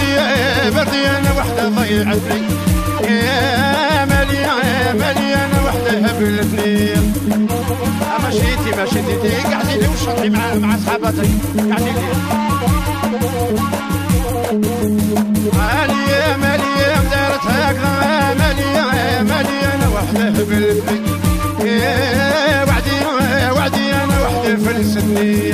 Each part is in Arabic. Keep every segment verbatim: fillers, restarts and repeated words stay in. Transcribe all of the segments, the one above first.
بردي بردي انا وحده ضيعتني يا مالي يا مالي انا وحده هبلتني مشيتي مشيتي قعدي لي وشطي مع مع صحاباتك قعدي لي مالي يا مالي يا دارت هكذا مالي يا مالي انا وحده هبلتني يا وعدي وعدي انا وحده فلستني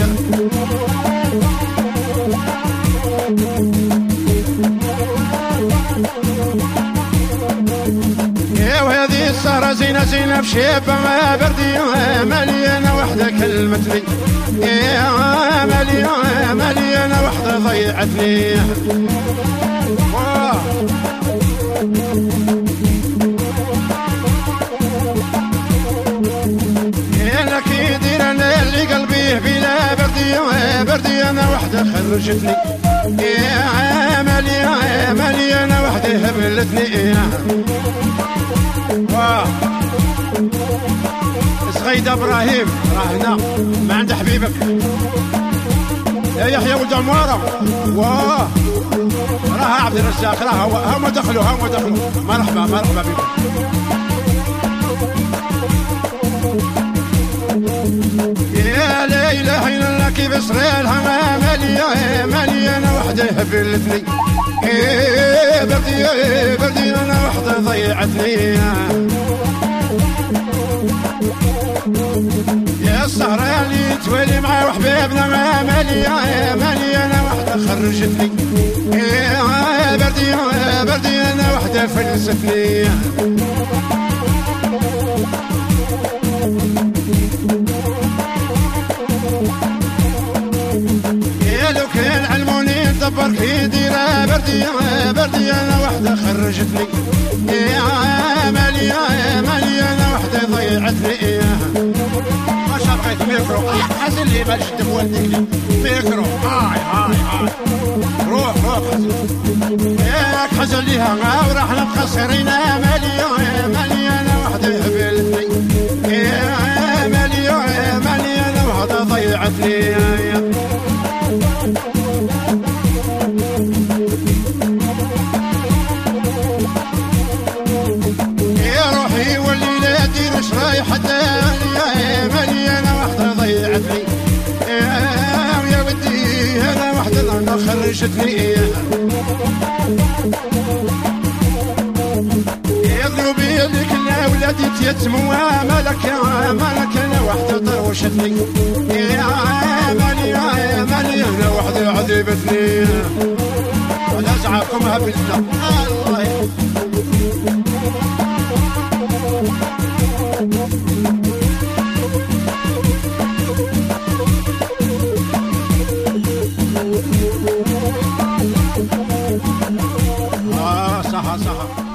يا وهذه السهرة زينة زينة بشيبة ما بردي مالي أنا وحدة كلمتني يا مالي يا مالي أنا وحدة ضيعتني يا لك يدير أنا اللي قلبي بلا بردي بردي أنا وحدة خرجتني يا مالي يا مالي أنا وحدة هبلتني واه صغيدة ابراهيم راه هنا ما عند حبيبك يا يحيى ولد عمارة واه راه عبد الرزاق راه هما دخلوا هما دخلوا مرحبا مرحبا بكم يا لا اله الا الله كيف صريلها مالي مالي انا وحده هبلتني إيه بردي إيه بردي أنا وحدة ضيعتني يا السهرة اللي توالي معاه وحبابنا ما مالي يا مالي أنا وحدة خرجتني إيه بردي بردي أنا وحدة فلستني يا لو كان علموني دبر في ديرة بردي بردي أنا وحدة خرجتني يا مالي يا مالي أنا وحدة ضيعتني ما شاء بغيت ميكرو حسن لي باش تمولدك ميكرو هاي هاي هاي روح روح ياك حزن ليها وراح نبقى صغيرين مالي يا مالي أنا وحدة هبلتني يا مالي يا مالي أنا وحدة ضيعتني حتى يا مالي انا وحده ضيعتني يا ودي انا وحده انا خرجتني يا ذنوبي اللي كنا ولادي تيتموا مالك يا مالك انا وحده طروشتني يا مالي يا مالي انا وحده عذبتني ولا زعاكم هبلنا الله آه صح صح